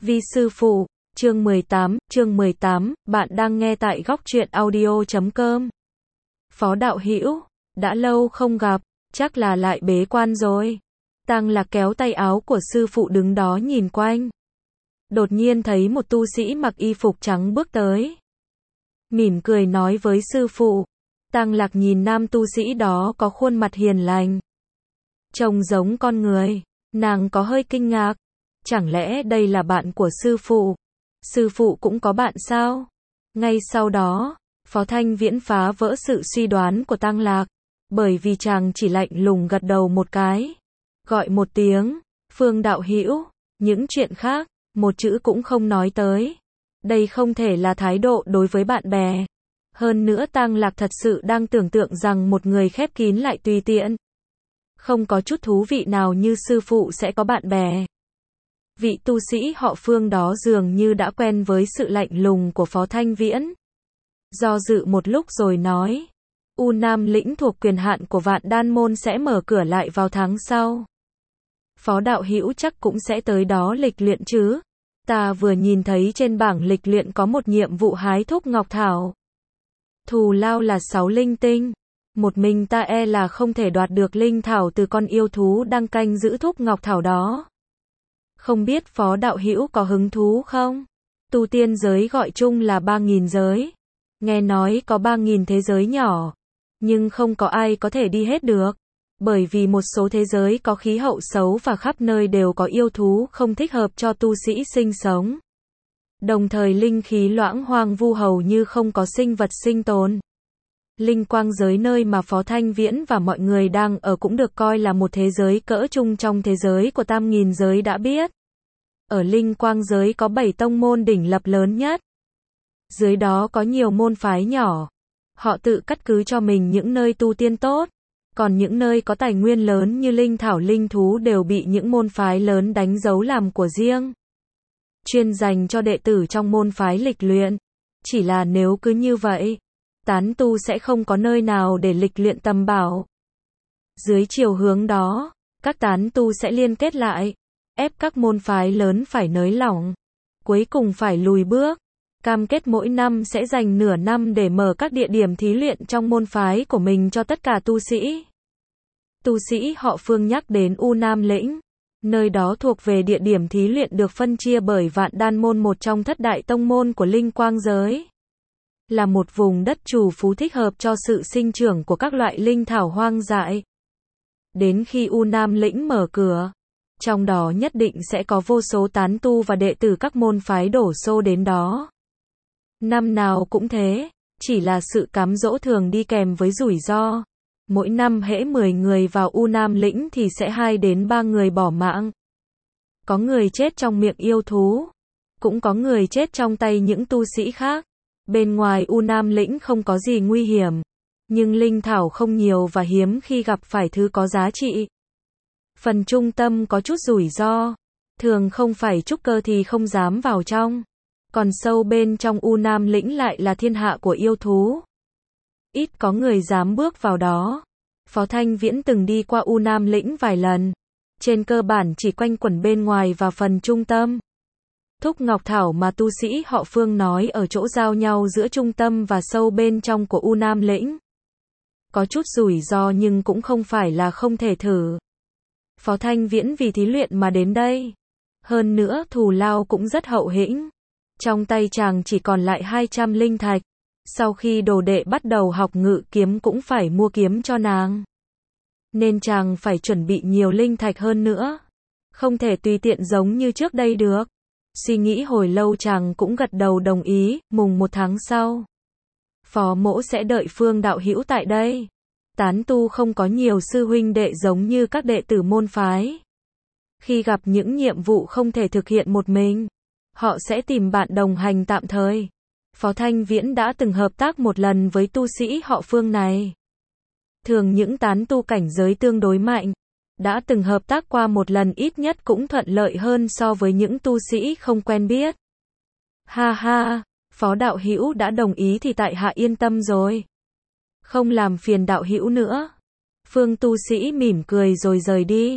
Vi sư phụ, chương 18, bạn đang nghe tại góc truyện audio.com. Phó đạo hữu, đã lâu không gặp, chắc là lại bế quan rồi. Tăng Lạc kéo tay áo của sư phụ đứng đó nhìn quanh. Đột nhiên thấy một tu sĩ mặc y phục trắng bước tới. Mỉm cười nói với sư phụ. Tăng Lạc nhìn nam tu sĩ đó có khuôn mặt hiền lành, trông giống con người, nàng có hơi kinh ngạc. Chẳng lẽ đây là bạn của sư phụ? Sư phụ cũng có bạn sao? Ngay sau đó, Phó Thanh Viễn phá vỡ sự suy đoán của Tăng Lạc, bởi vì chàng chỉ lạnh lùng gật đầu một cái, gọi một tiếng, Phương đạo hữu, những chuyện khác, một chữ cũng không nói tới. Đây không thể là thái độ đối với bạn bè. Hơn nữa Tăng Lạc thật sự đang tưởng tượng rằng một người khép kín lại tùy tiện, không có chút thú vị nào như sư phụ sẽ có bạn bè. Vị tu sĩ họ Phương đó dường như đã quen với sự lạnh lùng của Phó Thanh Viễn. Do dự một lúc rồi nói, U Nam lĩnh thuộc quyền hạn của Vạn Đan môn sẽ mở cửa lại vào tháng sau. Phó đạo hữu chắc cũng sẽ tới đó lịch luyện chứ? Ta vừa nhìn thấy trên bảng lịch luyện có một nhiệm vụ hái thúc ngọc thảo. Thù lao là 6 linh tinh. Một mình ta e là không thể đoạt được linh thảo từ con yêu thú đang canh giữ thúc ngọc thảo đó. Không biết Phó đạo hữu có hứng thú không? Tu tiên giới gọi chung là 3.000 giới. Nghe nói có 3.000 thế giới nhỏ, nhưng không có ai có thể đi hết được. Bởi vì một số thế giới có khí hậu xấu và khắp nơi đều có yêu thú không thích hợp cho tu sĩ sinh sống. Đồng thời linh khí loãng hoang vu hầu như không có sinh vật sinh tồn. Linh quang giới nơi mà Phó Thanh Viễn và mọi người đang ở cũng được coi là một thế giới cỡ trung trong thế giới của tam nghìn giới đã biết. Ở linh quang giới có 7 tông môn đỉnh lập lớn nhất. Dưới đó có nhiều môn phái nhỏ. Họ tự cắt cứ cho mình những nơi tu tiên tốt. Còn những nơi có tài nguyên lớn như linh thảo linh thú đều bị những môn phái lớn đánh dấu làm của riêng, chuyên dành cho đệ tử trong môn phái lịch luyện. Chỉ là nếu cứ như vậy, tán tu sẽ không có nơi nào để lịch luyện tầm bảo. Dưới chiều hướng đó, các tán tu sẽ liên kết lại, ép các môn phái lớn phải nới lỏng, cuối cùng phải lùi bước, cam kết mỗi năm sẽ dành nửa năm để mở các địa điểm thí luyện trong môn phái của mình cho tất cả tu sĩ. Tu sĩ họ Phương nhắc đến U Nam lĩnh, nơi đó thuộc về địa điểm thí luyện được phân chia bởi Vạn Đan môn, một trong thất đại tông môn của linh quang giới. Là một vùng đất trù phú thích hợp cho sự sinh trưởng của các loại linh thảo hoang dại. Đến khi U Nam lĩnh mở cửa, trong đó nhất định sẽ có vô số tán tu và đệ tử các môn phái đổ xô đến đó. Năm nào cũng thế, chỉ là sự cám dỗ thường đi kèm với rủi ro. Mỗi năm hễ 10 người vào U Nam lĩnh thì sẽ 2 đến 3 người bỏ mạng. Có người chết trong miệng yêu thú, cũng có người chết trong tay những tu sĩ khác. Bên ngoài U Nam lĩnh không có gì nguy hiểm, nhưng linh thảo không nhiều và hiếm khi gặp phải thứ có giá trị. Phần trung tâm có chút rủi ro, thường không phải trúc cơ thì không dám vào trong. Còn sâu bên trong U Nam lĩnh lại là thiên hạ của yêu thú. Ít có người dám bước vào đó. Phó Thanh Viễn từng đi qua U Nam lĩnh vài lần. Trên cơ bản chỉ quanh quẩn bên ngoài và phần trung tâm. Thúc ngọc thảo mà tu sĩ họ Phương nói ở chỗ giao nhau giữa trung tâm và sâu bên trong của U Nam lĩnh. Có chút rủi ro nhưng cũng không phải là không thể thử. Phó Thanh Viễn vì thí luyện mà đến đây. Hơn nữa thù lao cũng rất hậu hĩnh. Trong tay chàng chỉ còn lại 200 linh thạch. Sau khi đồ đệ bắt đầu học ngự kiếm cũng phải mua kiếm cho nàng, nên chàng phải chuẩn bị nhiều linh thạch hơn nữa. Không thể tùy tiện giống như trước đây được. Suy nghĩ hồi lâu chàng cũng gật đầu đồng ý. Mùng 1 tháng sau, Phó mỗ sẽ đợi Phương đạo hữu tại đây. Tán tu không có nhiều sư huynh đệ giống như các đệ tử môn phái. Khi gặp những nhiệm vụ không thể thực hiện một mình, họ sẽ tìm bạn đồng hành tạm thời. Phó Thanh Viễn đã từng hợp tác một lần với tu sĩ họ Phương này. Thường những tán tu cảnh giới tương đối mạnh, đã từng hợp tác qua một lần ít nhất cũng thuận lợi hơn so với những tu sĩ không quen biết. Ha ha, Phó đạo hữu đã đồng ý thì tại hạ yên tâm rồi. Không làm phiền đạo hữu nữa. Phương tu sĩ mỉm cười rồi rời đi.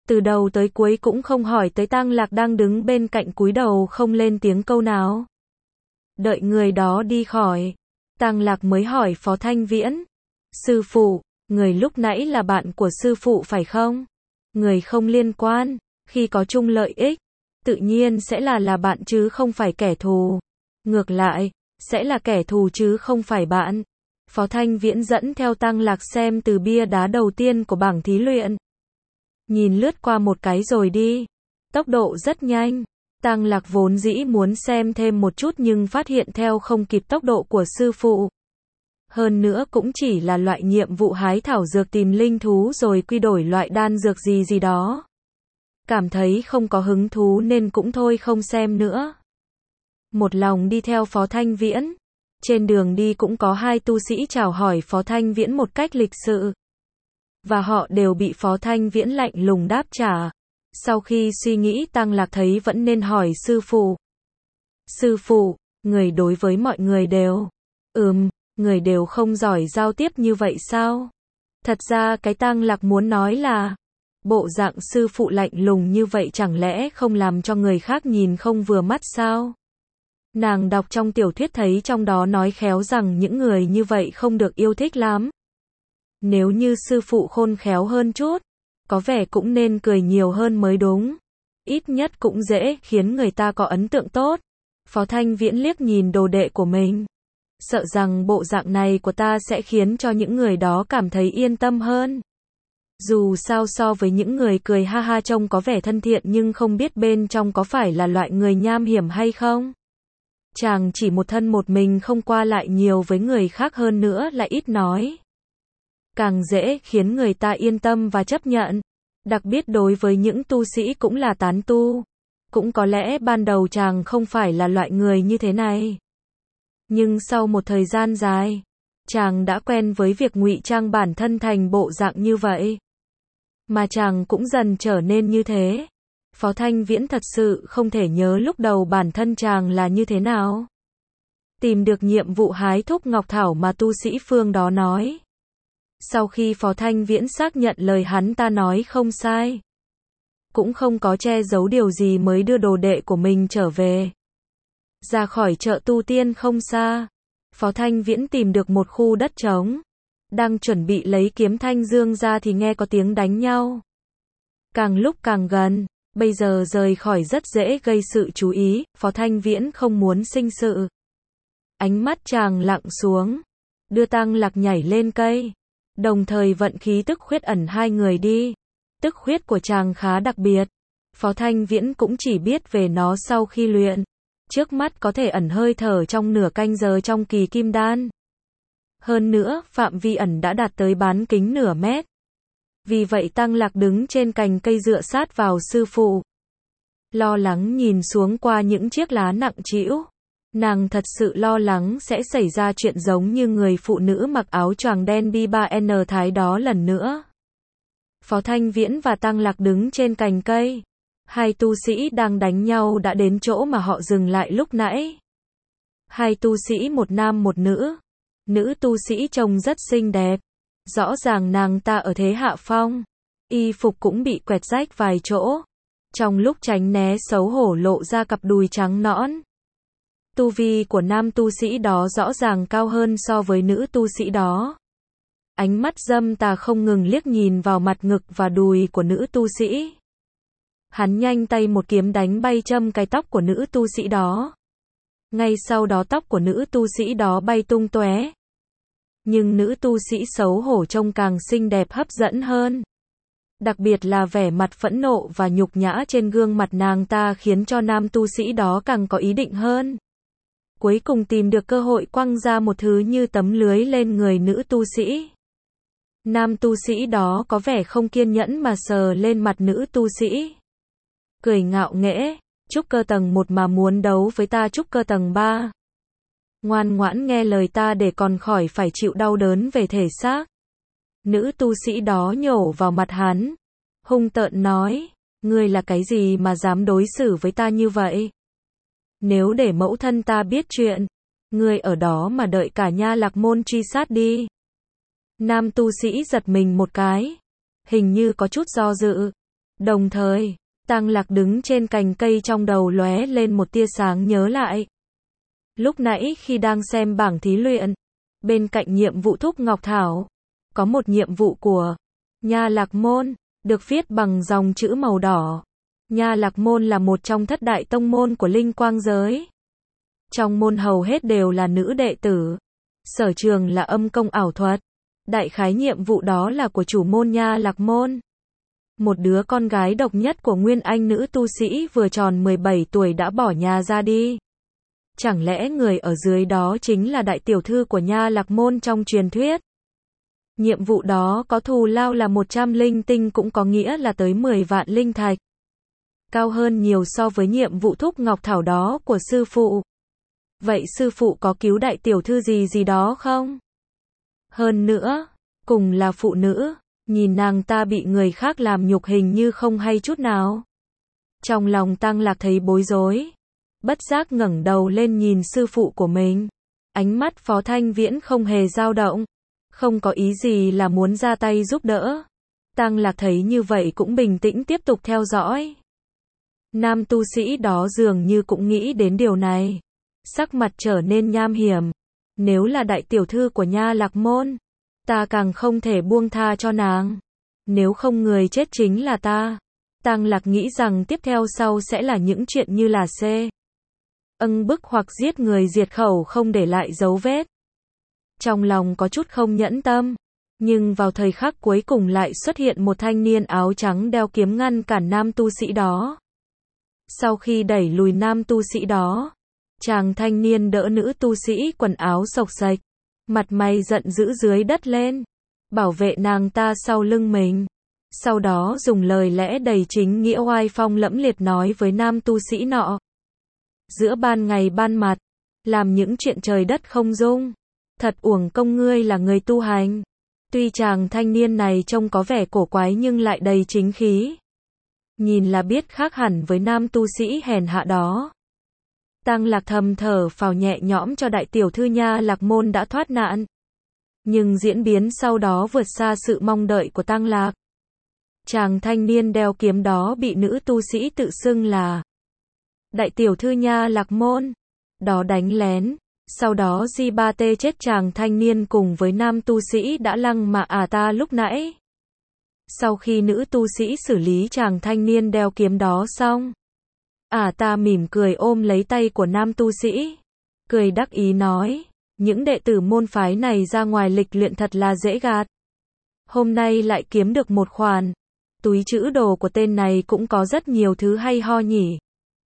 Từ đầu tới cuối cũng không hỏi tới Tang Lạc đang đứng bên cạnh cúi đầu không lên tiếng câu nào. Đợi người đó đi khỏi, Tang Lạc mới hỏi Phó Thanh Viễn. Sư phụ, người lúc nãy là bạn của sư phụ phải không? Người không liên quan, khi có chung lợi ích, tự nhiên sẽ là bạn chứ không phải kẻ thù. Ngược lại, sẽ là kẻ thù chứ không phải bạn. Phó Thanh Viễn dẫn theo Tang Lạc xem từ bia đá đầu tiên của bảng thí luyện. Nhìn lướt qua một cái rồi đi. Tốc độ rất nhanh. Tang Lạc vốn dĩ muốn xem thêm một chút nhưng phát hiện theo không kịp tốc độ của sư phụ. Hơn nữa cũng chỉ là loại nhiệm vụ hái thảo dược tìm linh thú rồi quy đổi loại đan dược gì đó. Cảm thấy không có hứng thú nên cũng thôi không xem nữa. Một lòng đi theo Phó Thanh Viễn. Trên đường đi cũng có hai tu sĩ chào hỏi Phó Thanh Viễn một cách lịch sự. Và họ đều bị Phó Thanh Viễn lạnh lùng đáp trả. Sau khi suy nghĩ Tang Lạc thấy vẫn nên hỏi sư phụ. Sư phụ, người đối với mọi người đều. Người đều không giỏi giao tiếp như vậy sao? Thật ra cái Tang Lạc muốn nói là, bộ dạng sư phụ lạnh lùng như vậy chẳng lẽ không làm cho người khác nhìn không vừa mắt sao? Nàng đọc trong tiểu thuyết thấy trong đó nói khéo rằng những người như vậy không được yêu thích lắm. Nếu như sư phụ khôn khéo hơn chút, có vẻ cũng nên cười nhiều hơn mới đúng. Ít nhất cũng dễ khiến người ta có ấn tượng tốt. Phó Thanh Viễn liếc nhìn đồ đệ của mình. Sợ rằng bộ dạng này của ta sẽ khiến cho những người đó cảm thấy yên tâm hơn. Dù sao so với những người cười ha ha trông có vẻ thân thiện nhưng không biết bên trong có phải là loại người nham hiểm hay không. Chàng chỉ một thân một mình không qua lại nhiều với người khác hơn nữa lại ít nói. Càng dễ khiến người ta yên tâm và chấp nhận. Đặc biệt đối với những tu sĩ cũng là tán tu. Cũng có lẽ ban đầu chàng không phải là loại người như thế này. Nhưng sau một thời gian dài, chàng đã quen với việc ngụy trang bản thân thành bộ dạng như vậy. Mà chàng cũng dần trở nên như thế. Phó Thanh Viễn thật sự không thể nhớ lúc đầu bản thân chàng là như thế nào. Tìm được nhiệm vụ hái thúc ngọc thảo mà tu sĩ phương đó nói. Sau khi Phó Thanh Viễn xác nhận lời hắn ta nói không sai, cũng không có che giấu điều gì mới đưa đồ đệ của mình trở về. Ra khỏi chợ tu tiên không xa, Phó Thanh Viễn tìm được một khu đất trống. Đang chuẩn bị lấy kiếm thanh dương ra thì nghe có tiếng đánh nhau. Càng lúc càng gần, bây giờ rời khỏi rất dễ gây sự chú ý, Phó Thanh Viễn không muốn sinh sự. Ánh mắt chàng lặng xuống, đưa Tang Lạc nhảy lên cây, đồng thời vận khí tức khuyết ẩn hai người đi. Tức khuyết của chàng khá đặc biệt, Phó Thanh Viễn cũng chỉ biết về nó sau khi luyện. Trước mắt có thể ẩn hơi thở trong nửa canh giờ trong kỳ kim đan. Hơn nữa, phạm vi ẩn đã đạt tới bán kính nửa mét. Vì vậy Tang Lạc đứng trên cành cây dựa sát vào sư phụ. Lo lắng nhìn xuống qua những chiếc lá nặng trĩu. Nàng thật sự lo lắng sẽ xảy ra chuyện giống như người phụ nữ mặc áo choàng đen đi 3N Thái đó lần nữa. Phó Thanh Viễn và Tang Lạc đứng trên cành cây. Hai tu sĩ đang đánh nhau đã đến chỗ mà họ dừng lại lúc nãy. Hai tu sĩ một nam một nữ. Nữ tu sĩ trông rất xinh đẹp. Rõ ràng nàng ta ở thế hạ phong. Y phục cũng bị quẹt rách vài chỗ. Trong lúc tránh né xấu hổ lộ ra cặp đùi trắng nõn. Tu vi của nam tu sĩ đó rõ ràng cao hơn so với nữ tu sĩ đó. Ánh mắt dâm tà không ngừng liếc nhìn vào mặt ngực và đùi của nữ tu sĩ. Hắn nhanh tay một kiếm đánh bay châm cái tóc của nữ tu sĩ đó. Ngay sau đó tóc của nữ tu sĩ đó bay tung tóe. Nhưng nữ tu sĩ xấu hổ trông càng xinh đẹp hấp dẫn hơn. Đặc biệt là vẻ mặt phẫn nộ và nhục nhã trên gương mặt nàng ta khiến cho nam tu sĩ đó càng có ý định hơn. Cuối cùng tìm được cơ hội quăng ra một thứ như tấm lưới lên người nữ tu sĩ. Nam tu sĩ đó có vẻ không kiên nhẫn mà sờ lên mặt nữ tu sĩ. Cười ngạo nghễ, trúc cơ tầng 1 mà muốn đấu với ta trúc cơ tầng 3. Ngoan ngoãn nghe lời ta để còn khỏi phải chịu đau đớn về thể xác. Nữ tu sĩ đó nhổ vào mặt hắn, hung tợn nói, ngươi là cái gì mà dám đối xử với ta như vậy? Nếu để mẫu thân ta biết chuyện, ngươi ở đó mà đợi cả Nha Lạc Môn truy sát đi. Nam tu sĩ giật mình một cái, hình như có chút do dự. Đồng thời, Tăng Lạc đứng trên cành cây trong đầu lóe lên một tia sáng nhớ lại. Lúc nãy khi đang xem bảng thí luyện, bên cạnh nhiệm vụ Thúc Ngọc Thảo, có một nhiệm vụ của Nha Lạc Môn, được viết bằng dòng chữ màu đỏ. Nha Lạc Môn là một trong thất đại tông môn của Linh Quang giới. Trong môn hầu hết đều là nữ đệ tử. Sở trường là âm công ảo thuật. Đại khái nhiệm vụ đó là của chủ môn Nha Lạc Môn. Một đứa con gái độc nhất của nguyên anh nữ tu sĩ vừa tròn 17 tuổi đã bỏ nhà ra đi. Chẳng lẽ người ở dưới đó chính là đại tiểu thư của Nha Lạc Môn trong truyền thuyết? Nhiệm vụ đó có thù lao là 100 linh tinh, cũng có nghĩa là tới 10 vạn linh thạch. Cao hơn nhiều so với nhiệm vụ Thúc Ngọc Thảo đó của sư phụ. Vậy sư phụ có cứu đại tiểu thư gì đó không? Hơn nữa, cùng là phụ nữ, nhìn nàng ta bị người khác làm nhục hình như không hay chút nào. Trong lòng Tăng Lạc thấy bối rối, bất giác ngẩng đầu lên nhìn sư phụ của mình. Ánh mắt Phó Thanh Viễn không hề dao động, không có ý gì là muốn ra tay giúp đỡ. Tăng Lạc thấy như vậy cũng bình tĩnh tiếp tục theo dõi. Nam tu sĩ đó dường như cũng nghĩ đến điều này, sắc mặt trở nên nham hiểm. Nếu là đại tiểu thư của Nha Lạc Môn, ta càng không thể buông tha cho nàng. Nếu không người chết chính là ta. Tăng Lạc nghĩ rằng tiếp theo sau sẽ là những chuyện như là bức hoặc giết người diệt khẩu không để lại dấu vết. Trong lòng có chút không nhẫn tâm, nhưng vào thời khắc cuối cùng lại xuất hiện một thanh niên áo trắng đeo kiếm ngăn cản nam tu sĩ đó. Sau khi đẩy lùi nam tu sĩ đó, chàng thanh niên đỡ nữ tu sĩ quần áo xộc xệch, mặt mày giận dữ dưới đất lên, bảo vệ nàng ta sau lưng mình. Sau đó dùng lời lẽ đầy chính nghĩa oai phong lẫm liệt nói với nam tu sĩ nọ. Giữa ban ngày ban mặt, làm những chuyện trời đất không dung. Thật uổng công ngươi là người tu hành. Tuy chàng thanh niên này trông có vẻ cổ quái nhưng lại đầy chính khí. Nhìn là biết khác hẳn với nam tu sĩ hèn hạ đó. Tăng Lạc thầm thở phào nhẹ nhõm cho đại tiểu thư Nha Lạc Môn đã thoát nạn. Nhưng diễn biến sau đó vượt xa sự mong đợi của Tăng Lạc. Chàng thanh niên đeo kiếm đó bị nữ tu sĩ tự xưng là đại tiểu thư Nha Lạc Môn đó đánh lén. Sau đó Di Ba Tê chết chàng thanh niên cùng với nam tu sĩ đã lăng mạ ta lúc nãy. Sau khi nữ tu sĩ xử lý chàng thanh niên đeo kiếm đó xong, ta mỉm cười ôm lấy tay của nam tu sĩ, cười đắc ý nói, những đệ tử môn phái này ra ngoài lịch luyện thật là dễ gạt. Hôm nay lại kiếm được một khoản, túi trữ đồ của tên này cũng có rất nhiều thứ hay ho nhỉ.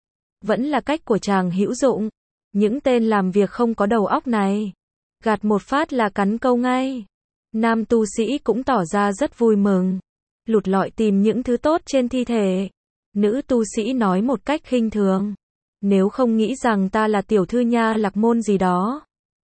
Vẫn là cách của chàng hữu dụng. Những tên làm việc không có đầu óc này, gạt một phát là cắn câu ngay. Nam tu sĩ cũng tỏ ra rất vui mừng, lụt lọi tìm những thứ tốt trên thi thể. Nữ tu sĩ nói một cách khinh thường, nếu không nghĩ rằng ta là tiểu thư Nha Lạc Môn gì đó,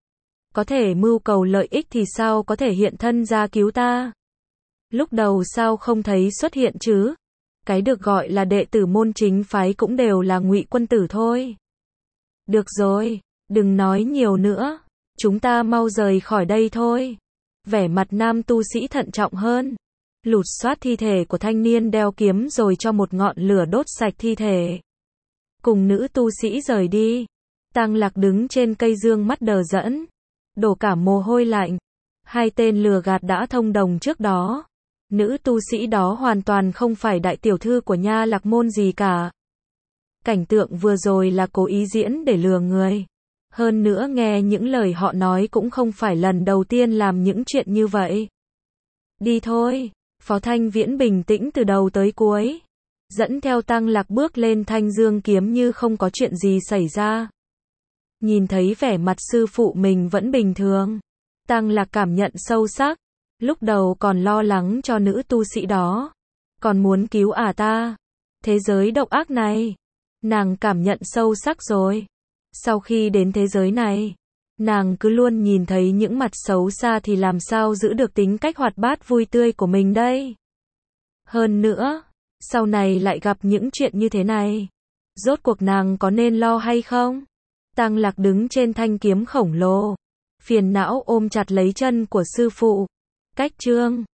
có thể mưu cầu lợi ích thì sao có thể hiện thân ra cứu ta? Lúc đầu sao không thấy xuất hiện chứ? Cái được gọi là đệ tử môn chính phái cũng đều là ngụy quân tử thôi. Được rồi, đừng nói nhiều nữa, chúng ta mau rời khỏi đây thôi. Vẻ mặt nam tu sĩ thận trọng hơn, lụt xoát thi thể của thanh niên đeo kiếm rồi cho một ngọn lửa đốt sạch thi thể. Cùng nữ tu sĩ rời đi, Tăng Lạc đứng trên cây dương mắt đờ đẫn, đổ cả mồ hôi lạnh. Hai tên lừa gạt đã thông đồng trước đó. Nữ tu sĩ đó hoàn toàn không phải đại tiểu thư của Nha Lạc Môn gì cả. Cảnh tượng vừa rồi là cố ý diễn để lừa người. Hơn nữa nghe những lời họ nói cũng không phải lần đầu tiên làm những chuyện như vậy. Đi thôi, Phó Thanh Viễn bình tĩnh từ đầu tới cuối, dẫn theo Tăng Lạc bước lên thanh dương kiếm như không có chuyện gì xảy ra. Nhìn thấy vẻ mặt sư phụ mình vẫn bình thường, Tăng Lạc cảm nhận sâu sắc. Lúc đầu còn lo lắng cho nữ tu sĩ đó, còn muốn cứu ta. Thế giới độc ác này, nàng cảm nhận sâu sắc rồi. Sau khi đến thế giới này, nàng cứ luôn nhìn thấy những mặt xấu xa thì làm sao giữ được tính cách hoạt bát vui tươi của mình đây. Hơn nữa, sau này lại gặp những chuyện như thế này, rốt cuộc nàng có nên lo hay không? Tăng Lạc đứng trên thanh kiếm khổng lồ, phiền não ôm chặt lấy chân của sư phụ. Cách chương